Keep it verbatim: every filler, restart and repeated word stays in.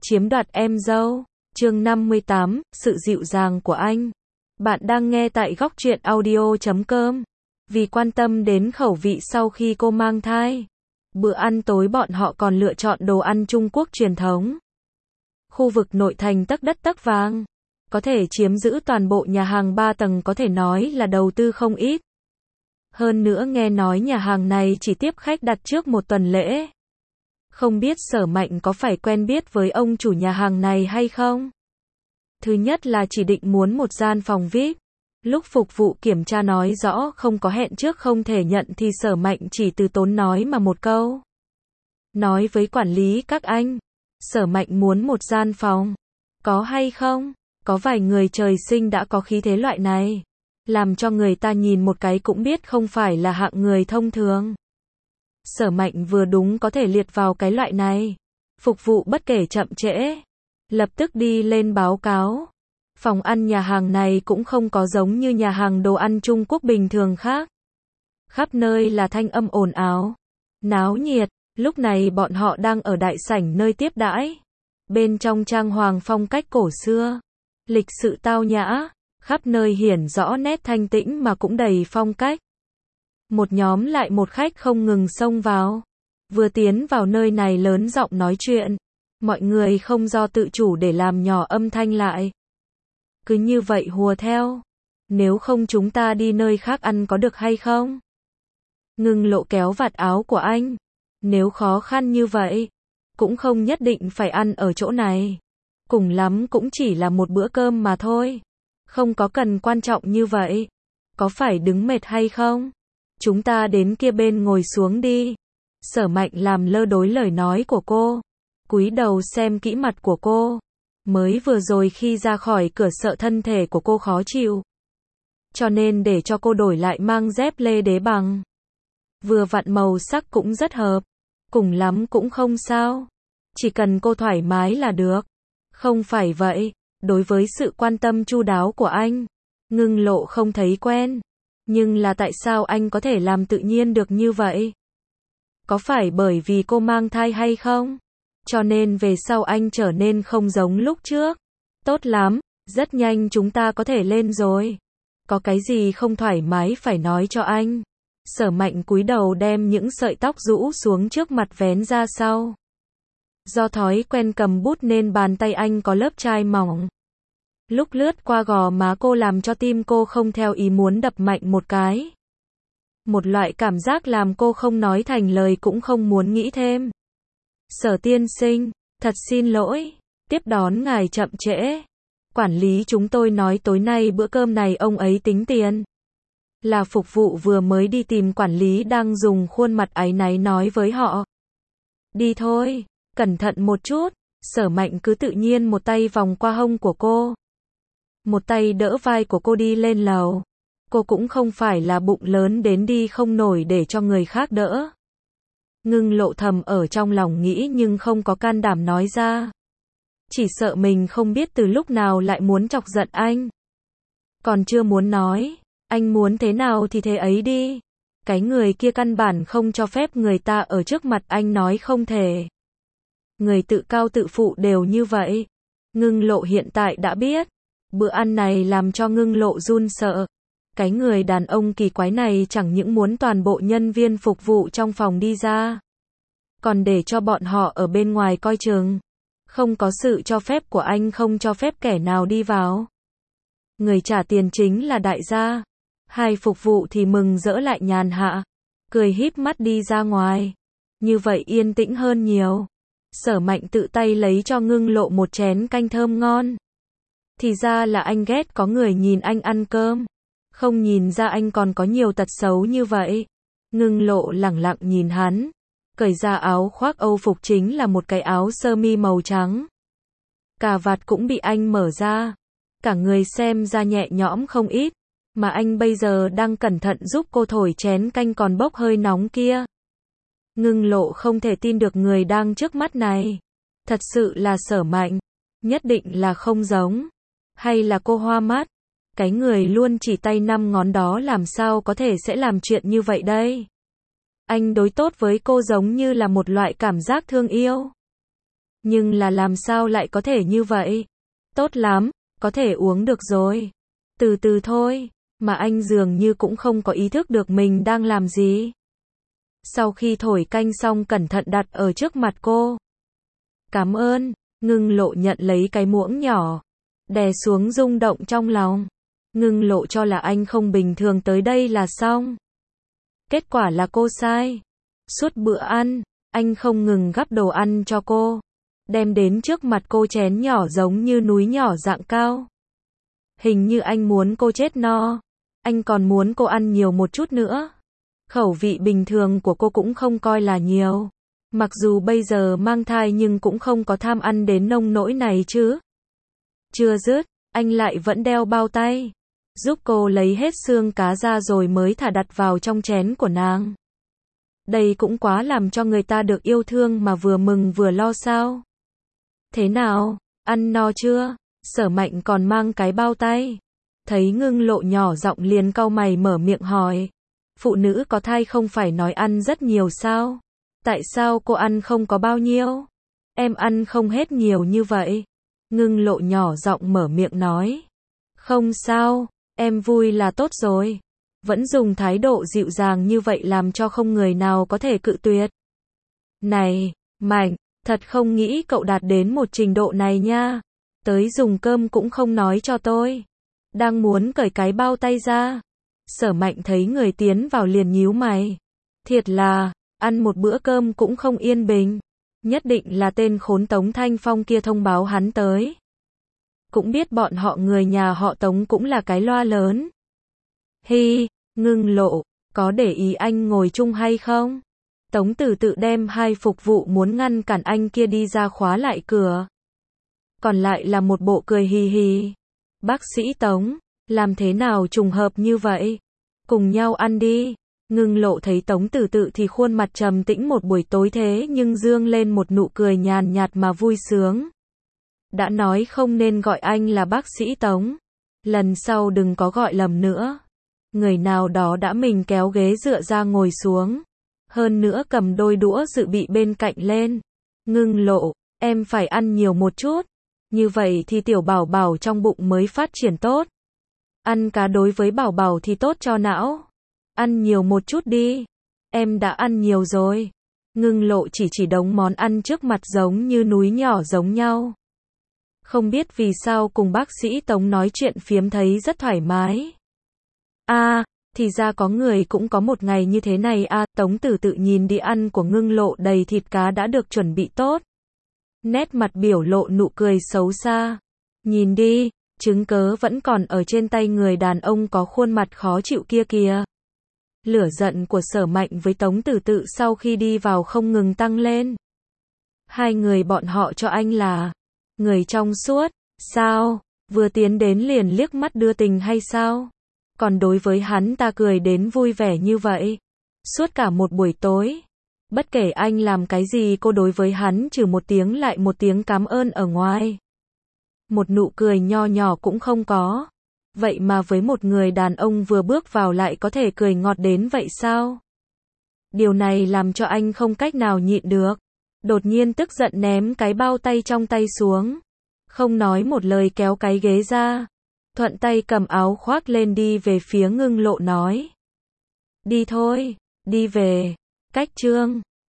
Chiếm đoạt em dâu. Chương năm mươi tám, sự dịu dàng của anh. Bạn đang nghe tại góc truyện audio chấm com. Vì quan tâm đến khẩu vị sau khi cô mang thai, bữa ăn tối bọn họ còn lựa chọn đồ ăn Trung Quốc truyền thống. Khu vực nội thành tấc đất tấc vàng, có thể chiếm giữ toàn bộ nhà hàng ba tầng, có thể nói là đầu tư không ít. Hơn nữa nghe nói nhà hàng này chỉ tiếp khách đặt trước một tuần lễ. Không biết Sở Mạnh có phải quen biết với ông chủ nhà hàng này hay không? Thứ nhất là chỉ định muốn một gian phòng vi ai pi. Lúc phục vụ kiểm tra nói rõ không có hẹn trước không thể nhận thì Sở Mạnh chỉ từ tốn nói mà một câu. Nói với quản lý các anh, Sở Mạnh muốn một gian phòng. Có hay không? Có vài người trời sinh đã có khí thế loại này, làm cho người ta nhìn một cái cũng biết không phải là hạng người thông thường. Sở Mạnh vừa đúng có thể liệt vào cái loại này. Phục vụ bất kể chậm trễ, lập tức đi lên báo cáo. Phòng ăn nhà hàng này cũng không có giống như nhà hàng đồ ăn Trung Quốc bình thường khác. Khắp nơi là thanh âm ồn ào, náo nhiệt. Lúc này bọn họ đang ở đại sảnh nơi tiếp đãi. Bên trong trang hoàng phong cách cổ xưa, lịch sự tao nhã, khắp nơi hiển rõ nét thanh tĩnh mà cũng đầy phong cách. Một nhóm lại một khách không ngừng xông vào. Vừa tiến vào nơi này lớn giọng nói chuyện, mọi người không do tự chủ để làm nhỏ âm thanh lại. Cứ như vậy hùa theo. Nếu không chúng ta đi nơi khác ăn có được hay không? Ngưng Lộ kéo vạt áo của anh. Nếu khó khăn như vậy, cũng không nhất định phải ăn ở chỗ này. Cùng lắm cũng chỉ là một bữa cơm mà thôi. Không có cần quan trọng như vậy. Có phải đứng mệt hay không? Chúng ta đến kia bên ngồi xuống đi. Sở Mạnh làm lơ đối lời nói của cô, cúi đầu xem kỹ mặt của cô. Mới vừa rồi khi ra khỏi cửa sợ thân thể của cô khó chịu, cho nên để cho cô đổi lại mang dép lê đế bằng. Vừa vặn màu sắc cũng rất hợp. Cùng lắm cũng không sao. Chỉ cần cô thoải mái là được. Không phải vậy, đối với sự quan tâm chu đáo của anh, Ngưng Lộ không thấy quen. Nhưng là tại sao anh có thể làm tự nhiên được như vậy? Có phải bởi vì cô mang thai hay không? Cho nên về sau anh trở nên không giống lúc trước. Tốt lắm, rất nhanh chúng ta có thể lên rồi. Có cái gì không thoải mái phải nói cho anh. Sở Mạnh cúi đầu đem những sợi tóc rũ xuống trước mặt vén ra sau. Do thói quen cầm bút nên bàn tay anh có lớp chai mỏng. Lúc lướt qua gò má cô làm cho tim cô không theo ý muốn đập mạnh một cái. Một loại cảm giác làm cô không nói thành lời cũng không muốn nghĩ thêm. Sở tiên sinh, thật xin lỗi, tiếp đón ngài chậm trễ. Quản lý chúng tôi nói tối nay bữa cơm này ông ấy tính tiền. Là phục vụ vừa mới đi tìm quản lý đang dùng khuôn mặt áy náy nói với họ. Đi thôi, cẩn thận một chút. Sở Mạnh cứ tự nhiên một tay vòng qua hông của cô, một tay đỡ vai của cô đi lên lầu. Cô cũng không phải là bụng lớn đến đi không nổi để cho người khác đỡ. Ngưng Lộ thầm ở trong lòng nghĩ nhưng không có can đảm nói ra. Chỉ sợ mình không biết từ lúc nào lại muốn chọc giận anh. Còn chưa muốn nói, anh muốn thế nào thì thế ấy đi. Cái người kia căn bản không cho phép người ta ở trước mặt anh nói không thể. Người tự cao tự phụ đều như vậy. Ngưng Lộ hiện tại đã biết. Bữa ăn này làm cho Ngưng Lộ run sợ. Cái người đàn ông kỳ quái này chẳng những muốn toàn bộ nhân viên phục vụ trong phòng đi ra, còn để cho bọn họ ở bên ngoài coi chừng. Không có sự cho phép của anh không cho phép kẻ nào đi vào. Người trả tiền chính là đại gia. Hai phục vụ thì mừng rỡ lại nhàn hạ, cười híp mắt đi ra ngoài. Như vậy yên tĩnh hơn nhiều. Sở Mạnh tự tay lấy cho Ngưng Lộ một chén canh thơm ngon. Thì ra là anh ghét có người nhìn anh ăn cơm. Không nhìn ra anh còn có nhiều tật xấu như vậy. Ngưng Lộ lẳng lặng nhìn hắn. Cởi ra áo khoác Âu phục chính là một cái áo sơ mi màu trắng. Cà vạt cũng bị anh mở ra. Cả người xem ra nhẹ nhõm không ít. Mà anh bây giờ đang cẩn thận giúp cô thổi chén canh còn bốc hơi nóng kia. Ngưng Lộ không thể tin được người đang trước mắt này. Thật sự là Sở Mạnh. Nhất định là không giống. Hay là cô hoa mắt. Cái người luôn chỉ tay năm ngón đó làm sao có thể sẽ làm chuyện như vậy đây? Anh đối tốt với cô giống như là một loại cảm giác thương yêu. Nhưng là làm sao lại có thể như vậy? Tốt lắm, có thể uống được rồi. Từ từ thôi, mà anh dường như cũng không có ý thức được mình đang làm gì. Sau khi thổi canh xong cẩn thận đặt ở trước mặt cô. Cảm ơn, Ngưng Lộ nhận lấy cái muỗng nhỏ, đè xuống rung động trong lòng. Ngưng Lộ cho là anh không bình thường tới đây là xong. Kết quả là cô sai. Suốt bữa ăn, anh không ngừng gắp đồ ăn cho cô, đem đến trước mặt cô chén nhỏ giống như núi nhỏ dạng cao. Hình như anh muốn cô chết no. Anh còn muốn cô ăn nhiều một chút nữa. Khẩu vị bình thường của cô cũng không coi là nhiều. Mặc dù bây giờ mang thai nhưng cũng không có tham ăn đến nông nỗi này chứ. Chưa dứt, anh lại vẫn đeo bao tay, giúp cô lấy hết xương cá ra rồi mới thả đặt vào trong chén của nàng. Đây cũng quá làm cho người ta được yêu thương mà vừa mừng vừa lo sao. Thế nào, ăn no chưa? Sở Mạnh còn mang cái bao tay. Thấy Ngưng Lộ nhỏ giọng liền cau mày mở miệng hỏi. Phụ nữ có thai không phải nói ăn rất nhiều sao? Tại sao cô ăn không có bao nhiêu? Em ăn không hết nhiều như vậy. Ngưng Lộ nhỏ giọng mở miệng nói. Không sao, em vui là tốt rồi. Vẫn dùng thái độ dịu dàng như vậy làm cho không người nào có thể cự tuyệt. Này, Mạnh, thật không nghĩ cậu đạt đến một trình độ này nha. Tới dùng cơm cũng không nói cho tôi. Đang muốn cởi cái bao tay ra. Sở Mạnh thấy người tiến vào liền nhíu mày. Thiệt là, ăn một bữa cơm cũng không yên bình. Nhất định là tên khốn Tống Thanh Phong kia thông báo hắn tới. Cũng biết bọn họ người nhà họ Tống cũng là cái loa lớn. Hi, Ngưng Lộ, có để ý anh ngồi chung hay không? Tống Tử Tự đem hai phục vụ muốn ngăn cản anh kia đi ra khóa lại cửa. Còn lại là một bộ cười hì hì. Bác sĩ Tống, làm thế nào trùng hợp như vậy? Cùng nhau ăn đi. Ngưng Lộ thấy Tống Tử Tự thì khuôn mặt trầm tĩnh một buổi tối thế nhưng dương lên một nụ cười nhàn nhạt mà vui sướng. Đã nói không nên gọi anh là bác sĩ Tống. Lần sau đừng có gọi lầm nữa. Người nào đó đã mình kéo ghế dựa ra ngồi xuống. Hơn nữa cầm đôi đũa dự bị bên cạnh lên. Ngưng Lộ, em phải ăn nhiều một chút. Như vậy thì tiểu bảo bảo trong bụng mới phát triển tốt. Ăn cá đối với bảo bảo thì tốt cho não. Ăn nhiều một chút đi. Em đã ăn nhiều rồi. Ngưng Lộ chỉ chỉ đống món ăn trước mặt giống như núi nhỏ giống nhau. Không biết vì sao cùng bác sĩ Tống nói chuyện phiếm thấy rất thoải mái. A, à, thì ra có người cũng có một ngày như thế này a. À, Tống Tử Tự nhìn đi ăn của Ngưng Lộ đầy thịt cá đã được chuẩn bị tốt. Nét mặt biểu lộ nụ cười xấu xa. Nhìn đi, chứng cớ vẫn còn ở trên tay người đàn ông có khuôn mặt khó chịu kia kìa. Lửa giận của Sở Mạnh với Tống Tử Tự sau khi đi vào không ngừng tăng lên. Hai người bọn họ cho anh là người trong suốt, sao? Vừa tiến đến liền liếc mắt đưa tình hay sao? Còn đối với hắn ta cười đến vui vẻ như vậy. Suốt cả một buổi tối. Bất kể anh làm cái gì cô đối với hắn trừ một tiếng lại một tiếng cảm ơn ở ngoài. Một nụ cười nho nhỏ cũng không có. Vậy mà với một người đàn ông vừa bước vào lại có thể cười ngọt đến vậy sao? Điều này làm cho anh không cách nào nhịn được. Đột nhiên tức giận ném cái bao tay trong tay xuống. Không nói một lời kéo cái ghế ra. Thuận tay cầm áo khoác lên đi về phía Ngưng Lộ nói. Đi thôi, đi về. Cách chương